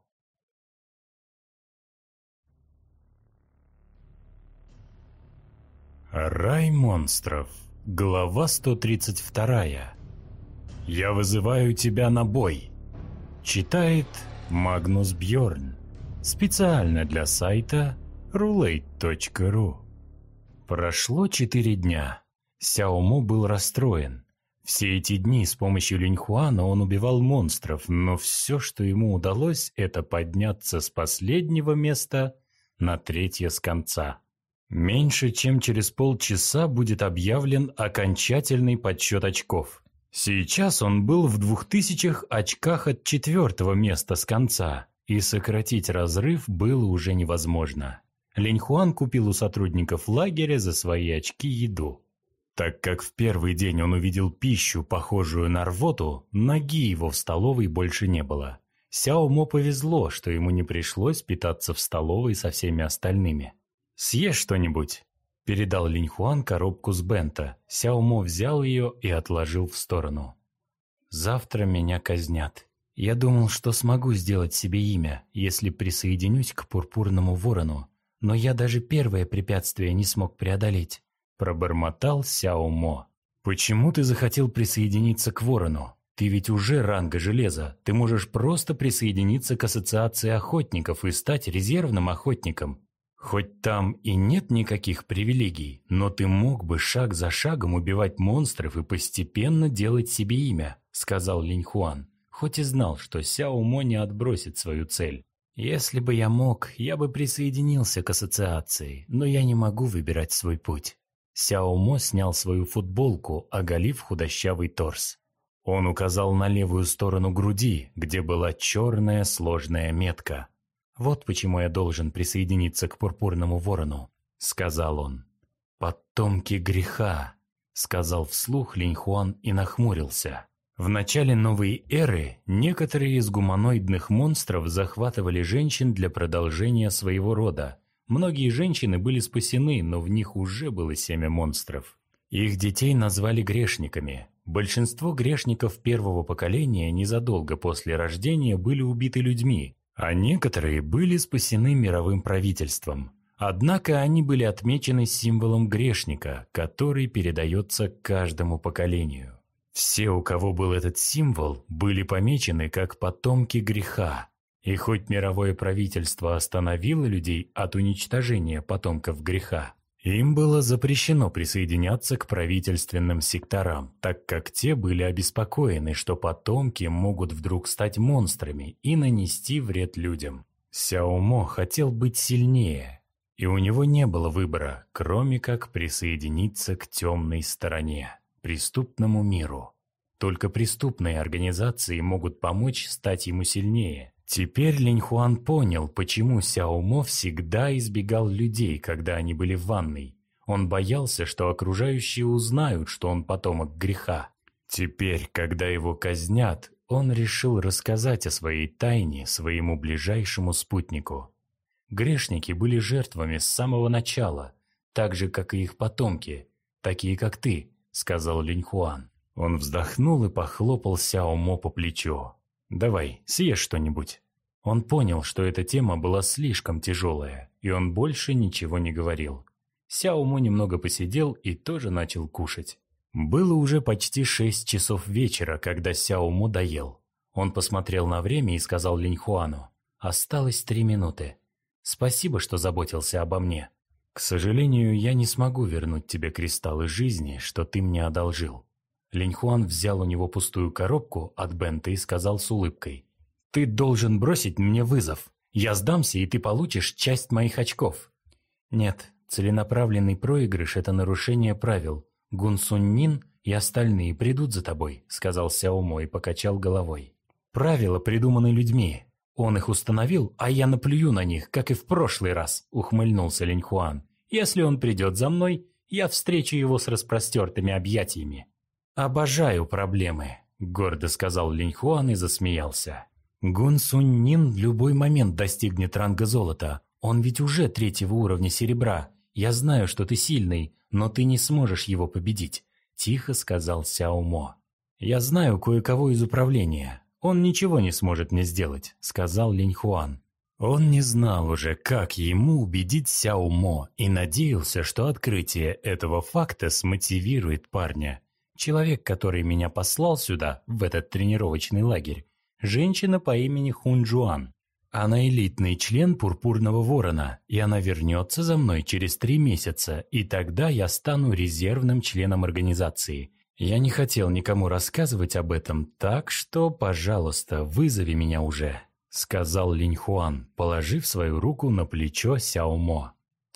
Рай монстров. Глава сто тридцать два. «Я вызываю тебя на бой». Читает Магнус Бьорн. Специально для сайта рулейт точка ру. Прошло четыре дня. Сяо Мо был расстроен. Все эти дни с помощью Линьхуана он убивал монстров, но все, что ему удалось, это подняться с последнего места на третье с конца. Меньше чем через полчаса будет объявлен окончательный подсчет очков. Сейчас он был в двух тысячах очках от четвертого места с конца, и сократить разрыв было уже невозможно. Линьхуан купил у сотрудников лагеря за свои очки еду. Так как в первый день он увидел пищу, похожую на рвоту, ноги его в столовой больше не было. Сяо Мо повезло, что ему не пришлось питаться в столовой со всеми остальными. «Съешь что-нибудь?» – передал Линьхуан коробку с бенто. Сяо Мо взял ее и отложил в сторону. «Завтра меня казнят. Я думал, что смогу сделать себе имя, если присоединюсь к Пурпурному Ворону, но я даже первое препятствие не смог преодолеть», – пробормотал Сяо Мо. «Почему ты захотел присоединиться к Ворону? Ты ведь уже ранга железа, ты можешь просто присоединиться к ассоциации охотников и стать резервным охотником. Хоть там и нет никаких привилегий, но ты мог бы шаг за шагом убивать монстров и постепенно делать себе имя», – сказал Линьхуан, хоть и знал, что Сяо Мо не отбросит свою цель. «Если бы я мог, я бы присоединился к ассоциации, но я не могу выбирать свой путь». Сяо Мо снял свою футболку, оголив худощавый торс. Он указал на левую сторону груди, где была черная сложная метка. «Вот почему я должен присоединиться к Пурпурному Ворону», — сказал он. «Потомки греха», — сказал вслух Линьхуан и нахмурился. В начале новой эры некоторые из гуманоидных монстров захватывали женщин для продолжения своего рода. Многие женщины были спасены, но в них уже было семя монстров. Их детей назвали грешниками. Большинство грешников первого поколения незадолго после рождения были убиты людьми, а некоторые были спасены мировым правительством. Однако они были отмечены символом грешника, который передается каждому поколению. Все, у кого был этот символ, были помечены как потомки греха. И хоть мировое правительство остановило людей от уничтожения потомков греха, им было запрещено присоединяться к правительственным секторам, так как те были обеспокоены, что потомки могут вдруг стать монстрами и нанести вред людям. Сяо Мо хотел быть сильнее, и у него не было выбора, кроме как присоединиться к темной стороне, преступному миру. Только преступные организации могут помочь стать ему сильнее. Теперь Линьхуан понял, почему Сяо Мо всегда избегал людей, когда они были в ванной. Он боялся, что окружающие узнают, что он потомок греха. Теперь, когда его казнят, он решил рассказать о своей тайне своему ближайшему спутнику. Грешники были жертвами с самого начала, так же, как и их потомки, такие как ты, сказал Линьхуан. Он вздохнул и похлопал Сяо Мо по плечу. «Давай, съешь что-нибудь». Он понял, что эта тема была слишком тяжелая, и он больше ничего не говорил. Сяо Мо немного посидел и тоже начал кушать. Было уже почти шесть часов вечера, когда Сяо Мо доел. Он посмотрел на время и сказал Линьхуану: «Осталось три минуты. Спасибо, что заботился обо мне. К сожалению, я не смогу вернуть тебе кристаллы жизни, что ты мне одолжил». Линьхуан взял у него пустую коробку от бенто и сказал с улыбкой: «Ты должен бросить мне вызов. Я сдамся, и ты получишь часть моих очков». «Нет, целенаправленный проигрыш – это нарушение правил. Гун Сунь Нин и остальные придут за тобой», – сказал Сяо Мо и покачал головой. «Правила придуманы людьми. Он их установил, а я наплюю на них, как и в прошлый раз», – ухмыльнулся Линьхуан. «Если он придет за мной, я встречу его с распростертыми объятиями». «Обожаю проблемы», – гордо сказал Линьхуан и засмеялся. «Гун Сунь Нин в любой момент достигнет ранга золота. Он ведь уже третьего уровня серебра. Я знаю, что ты сильный, но ты не сможешь его победить», – тихо сказал Сяо Мо. «Я знаю кое-кого из управления. Он ничего не сможет мне сделать», – сказал Линьхуан. Он не знал уже, как ему убедить Сяо Мо, и надеялся, что открытие этого факта смотивирует парня. Человек, который меня послал сюда, в этот тренировочный лагерь, женщина по имени Хун Джуан. Она элитный член Пурпурного Ворона, и она вернется за мной через три месяца, и тогда я стану резервным членом организации. Я не хотел никому рассказывать об этом, так что, пожалуйста, вызови меня уже», — сказал Линьхуан, положив свою руку на плечо Сяо Мо.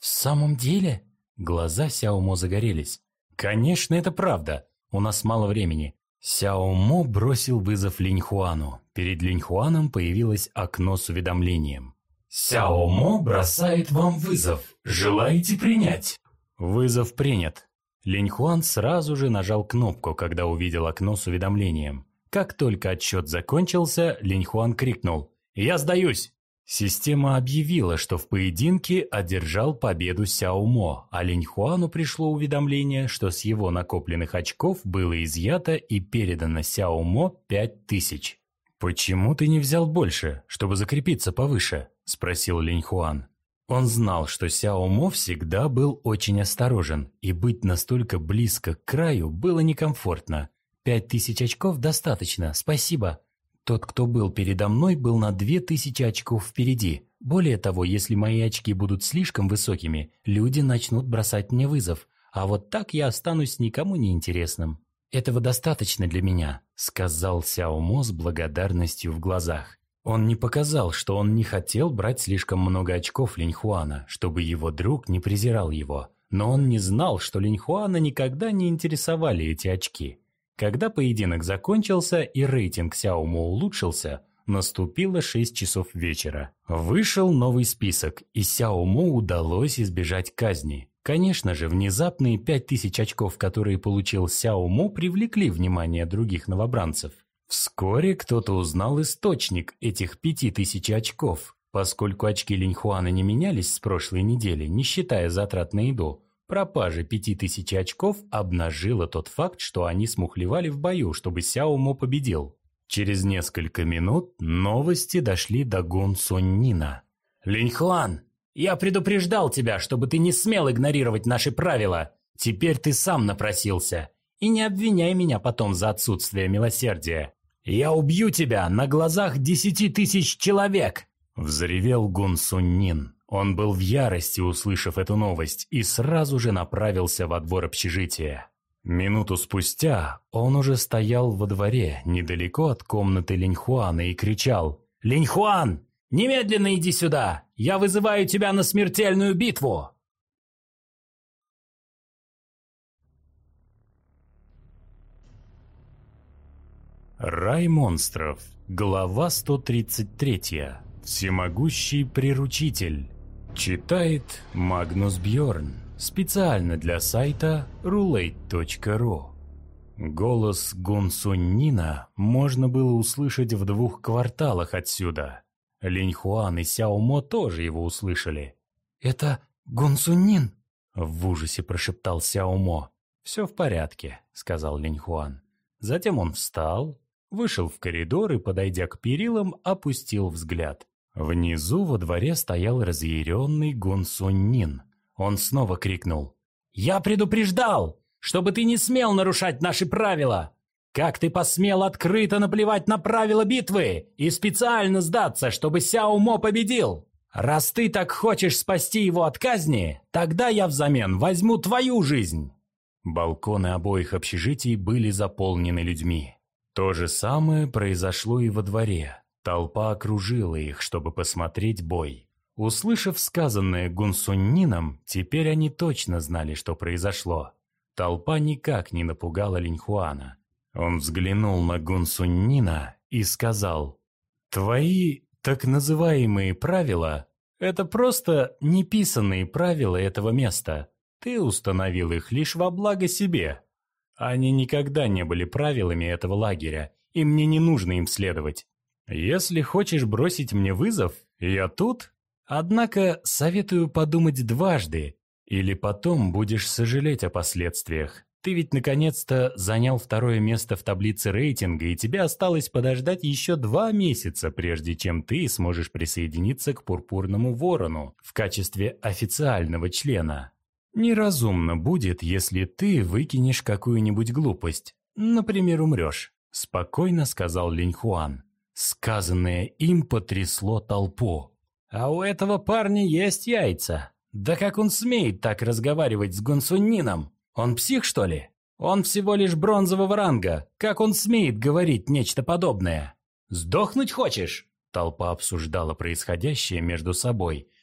«В самом деле?» Глаза Сяо Мо загорелись. «Конечно, это правда. У нас мало времени». Сяо Мо бросил вызов Линьхуану. Перед Линьхуаном появилось окно с уведомлением. «Сяо Мо бросает вам вызов. Желаете принять?» Вызов принят. Линьхуан сразу же нажал кнопку, когда увидел окно с уведомлением. Как только отсчет закончился, Линьхуан крикнул: «Я сдаюсь!». Система объявила, что в поединке одержал победу Сяо Мо, а Линьхуану пришло уведомление, что с его накопленных очков было изъято и передано Сяо Мо пять тысяч. «Почему ты не взял больше, чтобы закрепиться повыше?» – спросил Линьхуан. Он знал, что Сяо Мо всегда был очень осторожен, и быть настолько близко к краю было некомфортно. «Пять тысяч очков достаточно, спасибо». Тот, кто был передо мной, был на две тысячи очков впереди. Более того, если мои очки будут слишком высокими, люди начнут бросать мне вызов, а вот так я останусь никому не интересным. «Этого достаточно для меня», – сказал Сяо Мо с благодарностью в глазах. Он не показал, что он не хотел брать слишком много очков Линьхуана, чтобы его друг не презирал его, но он не знал, что Линьхуана никогда не интересовали эти очки. Когда поединок закончился и рейтинг Сяо Мо улучшился, наступило шесть часов вечера. Вышел новый список, и Сяо Мо удалось избежать казни. Конечно же, внезапные пять тысяч очков, которые получил Сяо Мо, привлекли внимание других новобранцев. Вскоре кто-то узнал источник этих пяти тысяч очков. Поскольку очки Линьхуана не менялись с прошлой недели, не считая затрат на еду, пропажа пяти тысяч очков обнажила тот факт, что они смухлевали в бою, чтобы Сяо Мо победил. Через несколько минут новости дошли до Гун Суннина. «Линьхуан, я предупреждал тебя, чтобы ты не смел игнорировать наши правила. Теперь ты сам напросился. И не обвиняй меня потом за отсутствие милосердия. Я убью тебя на глазах десяти тысяч человек!» Взревел Гун Суннин. Он был в ярости, услышав эту новость, и сразу же направился во двор общежития. Минуту спустя он уже стоял во дворе, недалеко от комнаты Линьхуана, и кричал: «Линьхуан, немедленно иди сюда! Я вызываю тебя на смертельную битву!» Рай монстров. Глава сто тридцать три. Всемогущий приручитель. Читает Магнус Бьорн. Специально для сайта рулейт точка ру. Голос Гун Суннина можно было услышать в двух кварталах отсюда. Линьхуан и Сяо Мо тоже его услышали. «Это Гун Суннин?» – в ужасе прошептал Сяо Мо. «Все в порядке», – сказал Линьхуан. Затем он встал, вышел в коридор и, подойдя к перилам, опустил взгляд. Внизу во дворе стоял разъяренный Гун Суннин. Он снова крикнул: «Я предупреждал, чтобы ты не смел нарушать наши правила! Как ты посмел открыто наплевать на правила битвы и специально сдаться, чтобы Сяо Мо победил? Раз ты так хочешь спасти его от казни, тогда я взамен возьму твою жизнь!» Балконы обоих общежитий были заполнены людьми. То же самое произошло и во дворе. Толпа окружила их, чтобы посмотреть бой. Услышав сказанное Гун Суннином, теперь они точно знали, что произошло. Толпа никак не напугала Линьхуана. Он взглянул на Гун Суннина и сказал: «Твои так называемые правила – это просто неписанные правила этого места. Ты установил их лишь во благо себе. Они никогда не были правилами этого лагеря, и мне не нужно им следовать. Если хочешь бросить мне вызов, я тут. Однако советую подумать дважды, или потом будешь сожалеть о последствиях. Ты ведь наконец-то занял второе место в таблице рейтинга, и тебе осталось подождать еще два месяца, прежде чем ты сможешь присоединиться к Пурпурному Ворону в качестве официального члена. Неразумно будет, если ты выкинешь какую-нибудь глупость, например, умрешь», – спокойно сказал Линьхуан. Сказанное им потрясло толпу. «А у этого парня есть яйца. Да как он смеет так разговаривать с Гун Суннином? Он псих, что ли? Он всего лишь бронзового ранга. Как он смеет говорить нечто подобное? Сдохнуть хочешь?» Толпа обсуждала происходящее между собой,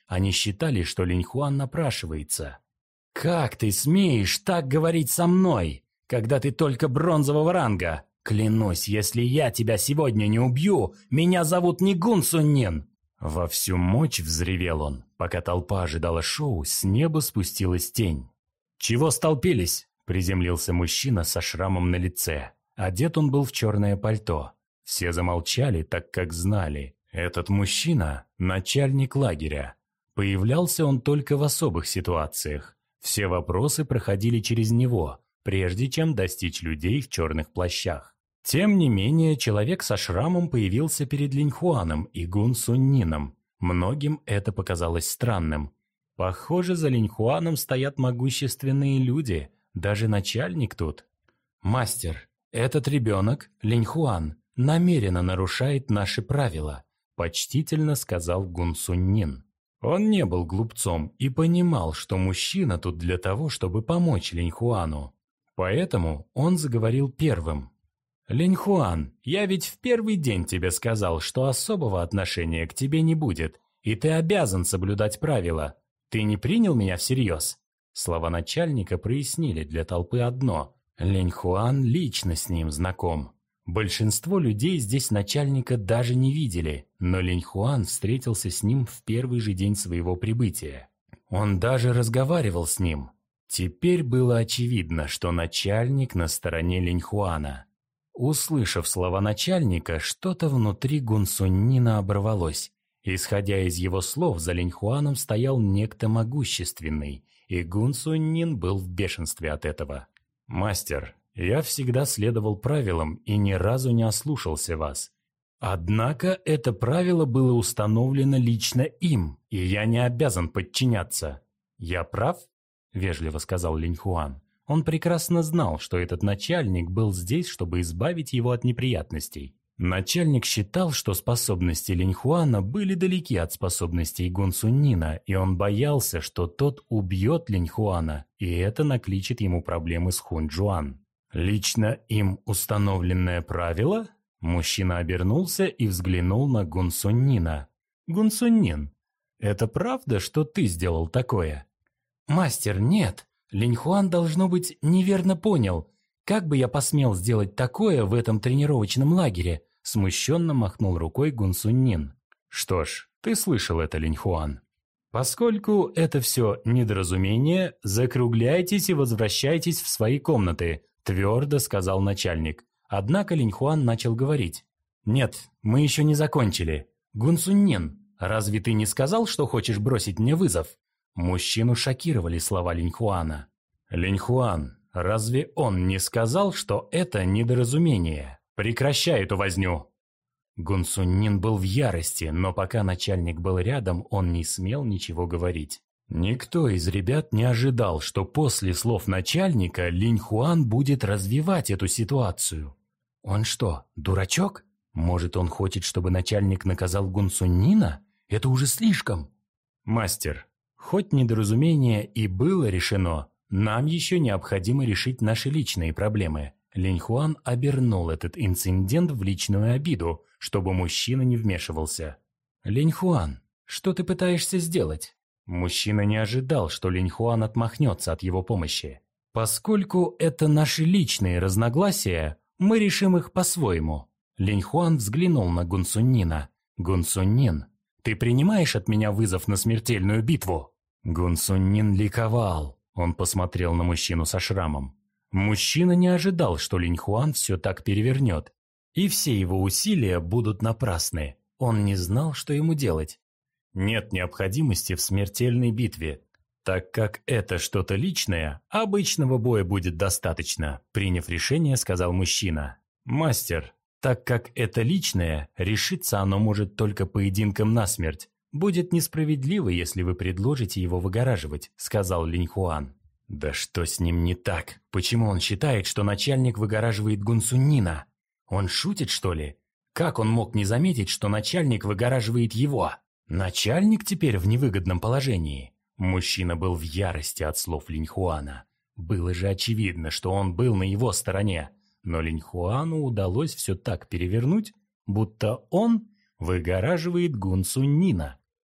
Они считали, что Линьхуан напрашивается. «Как ты смеешь так говорить со мной, когда ты только бронзового ранга? Клянусь, если я тебя сегодня не убью, меня зовут не Гун Суннин!» Во всю мощь взревел он. Пока толпа ожидала шоу, с неба спустилась тень. «Чего столпились?» – приземлился мужчина со шрамом на лице. Одет он был в черное пальто. Все замолчали, так как знали. Этот мужчина – начальник лагеря. Появлялся он только в особых ситуациях. Все вопросы проходили через него, прежде чем достичь людей в черных плащах. Тем не менее, человек со шрамом появился перед Линьхуаном и Гун Суннином. Многим это показалось странным. Похоже, за Линьхуаном стоят могущественные люди, даже начальник тут. «Мастер, этот ребенок, Линьхуан, намеренно нарушает наши правила», почтительно сказал Гун Суннин. Он не был глупцом и понимал, что мужчина тут для того, чтобы помочь Линьхуану. Поэтому он заговорил первым. «Линьхуан, я ведь в первый день тебе сказал, что особого отношения к тебе не будет, и ты обязан соблюдать правила. Ты не принял меня всерьез?» Слова начальника прояснили для толпы одно. Линьхуан лично с ним знаком. Большинство людей здесь начальника даже не видели, но Линьхуан встретился с ним в первый же день своего прибытия. Он даже разговаривал с ним. Теперь было очевидно, что начальник на стороне Линьхуана. Услышав слова начальника, что-то внутри Гун Суннина оборвалось. Исходя из его слов, за Линьхуаном стоял некто могущественный, и Гун Суннин был в бешенстве от этого. «Мастер, я всегда следовал правилам и ни разу не ослушался вас. Однако это правило было установлено лично им, и я не обязан подчиняться. Я прав?» – вежливо сказал Линьхуан. Он прекрасно знал, что этот начальник был здесь, чтобы избавить его от неприятностей. Начальник считал, что способности Линьхуана были далеки от способностей Гун Суннина, и он боялся, что тот убьет Линьхуана, и это накличет ему проблемы с Хунчжуан. «Лично им установленное правило?» Мужчина обернулся и взглянул на Гун Суннина. «Гун Суннин, это правда, что ты сделал такое?» «Мастер, нет. Линьхуан, должно быть, неверно понял. Как бы я посмел сделать такое в этом тренировочном лагере?» Смущенно махнул рукой Гун Суннин. «Что ж, ты слышал это, Линьхуан. Поскольку это все недоразумение, закругляйтесь и возвращайтесь в свои комнаты», твердо сказал начальник. Однако Линьхуан начал говорить. «Нет, мы еще не закончили. Гун Суннин, разве ты не сказал, что хочешь бросить мне вызов?» Мужчину шокировали слова Линьхуана. «Линьхуан, разве он не сказал, что это недоразумение? Прекращай эту возню!» Гун Суннин был в ярости, но пока начальник был рядом, он не смел ничего говорить. Никто из ребят не ожидал, что после слов начальника Линьхуан будет развивать эту ситуацию. Он что, дурачок? Может, он хочет, чтобы начальник наказал Гун Суннина? Это уже слишком. «Мастер, хоть недоразумение и было решено, нам еще необходимо решить наши личные проблемы». Линьхуан обернул этот инцидент в личную обиду, чтобы мужчина не вмешивался. «Линьхуан, что ты пытаешься сделать?» Мужчина не ожидал, что Линьхуан отмахнется от его помощи. «Поскольку это наши личные разногласия, мы решим их по-своему». Линьхуан взглянул на Гун Суннина. «Гун Суннин, ты принимаешь от меня вызов на смертельную битву?» Гун Суннин ликовал. Он посмотрел на мужчину со шрамом. Мужчина не ожидал, что Линьхуан все так перевернет, и все его усилия будут напрасны. Он не знал, что ему делать. «Нет необходимости в смертельной битве. Так как это что-то личное, обычного боя будет достаточно», приняв решение, сказал мужчина. «Мастер, так как это личное, решиться оно может только поединком насмерть. Будет несправедливо, если вы предложите его выгораживать», сказал Линьхуан. Да что с ним не так? Почему он считает, что начальник выгораживает Гун Суннина? Он шутит, что ли? Как он мог не заметить, что начальник выгораживает его? Начальник теперь в невыгодном положении. Мужчина был в ярости от слов Линьхуана. Было же очевидно, что он был на его стороне. Но Линьхуану удалось все так перевернуть, будто он выгораживает Гун Суннина.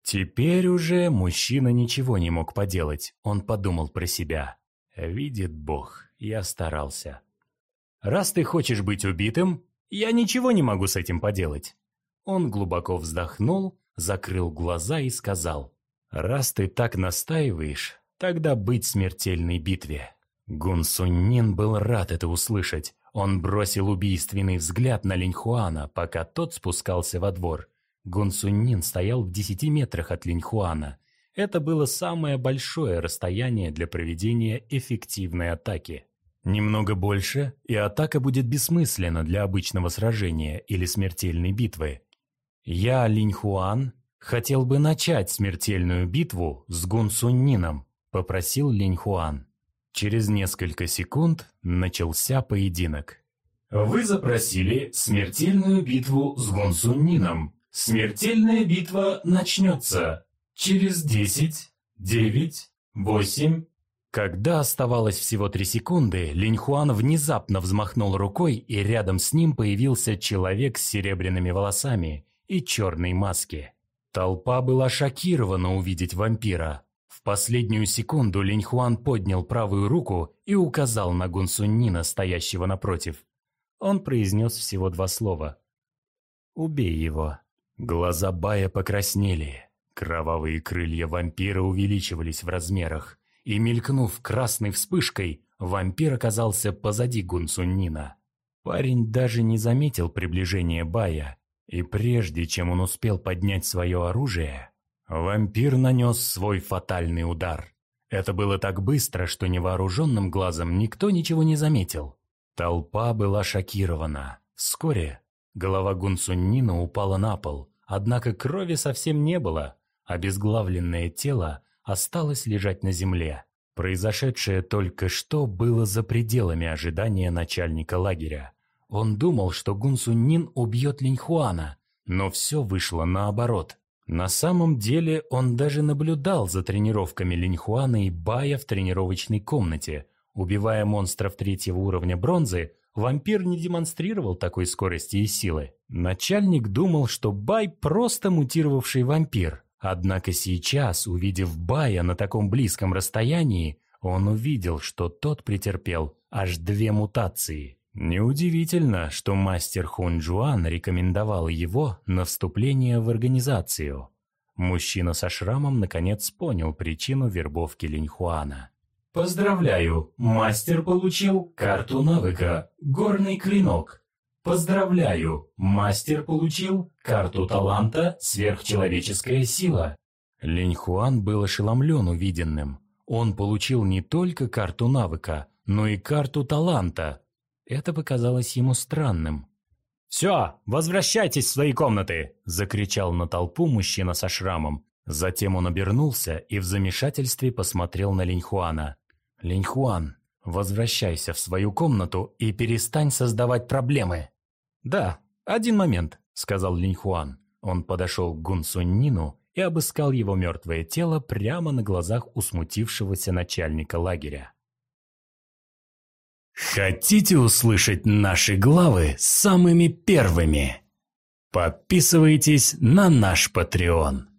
Теперь уже мужчина ничего не мог поделать. Он подумал про себя. «Видит Бог, я старался. Раз ты хочешь быть убитым, я ничего не могу с этим поделать». Он глубоко вздохнул, закрыл глаза и сказал: «Раз ты так настаиваешь, тогда быть в смертельной битве». Гун Суннин был рад это услышать. Он бросил убийственный взгляд на Линьхуана, пока тот спускался во двор. Гун Суннин стоял в десяти метрах от Линьхуана. Это было самое большое расстояние для проведения эффективной атаки. Немного больше, и атака будет бессмысленна для обычного сражения или смертельной битвы. «Я, Линьхуан, хотел бы начать смертельную битву с Гун Суннином», – попросил Линьхуан. Через несколько секунд начался поединок. «Вы запросили смертельную битву с Гун Суннином. Смертельная битва начнется через десять, девять, восемь...» Когда оставалось всего три секунды, Линьхуан внезапно взмахнул рукой, и рядом с ним появился человек с серебряными волосами и черной маске. Толпа была шокирована увидеть вампира. В последнюю секунду Линьхуан поднял правую руку и указал на Гун Суннина, стоящего напротив. Он произнес всего два слова. «Убей его». Глаза Бая покраснели. Кровавые крылья вампира увеличивались в размерах. И, мелькнув красной вспышкой, вампир оказался позади Гун Суннина. Парень даже не заметил приближения Бая, и прежде чем он успел поднять свое оружие, вампир нанес свой фатальный удар. Это было так быстро, что невооруженным глазом никто ничего не заметил. Толпа была шокирована. Вскоре голова Гун Суннина упала на пол, однако крови совсем не было. Обезглавленное тело осталось лежать на земле. Произошедшее только что было за пределами ожидания начальника лагеря. Он думал, что Гун Суннин убьет Линьхуана, но все вышло наоборот. На самом деле он даже наблюдал за тренировками Линьхуана и Бая в тренировочной комнате. Убивая монстров третьего уровня бронзы, вампир не демонстрировал такой скорости и силы. Начальник думал, что Бай просто мутировавший вампир. Однако сейчас, увидев Бая на таком близком расстоянии, он увидел, что тот претерпел аж две мутации. Неудивительно, что мастер Хун Джуан рекомендовал его на вступление в организацию. Мужчина со шрамом наконец понял причину вербовки Линьхуана. «Поздравляю, мастер получил карту навыка «Горный клинок». Поздравляю, мастер получил карту таланта «Сверхчеловеческая сила». Линьхуан был ошеломлен увиденным. Он получил не только карту навыка, но и карту таланта. Это показалось ему странным. «Все, возвращайтесь в свои комнаты!» – закричал на толпу мужчина со шрамом. Затем он обернулся и в замешательстве посмотрел на Линьхуана. «Линьхуан, возвращайся в свою комнату и перестань создавать проблемы». «Да, один момент», – сказал Линьхуан. Он подошел к Гун Суннину и обыскал его мертвое тело прямо на глазах у смутившегося начальника лагеря. Хотите услышать наши главы самыми первыми? Подписывайтесь на наш Patreon.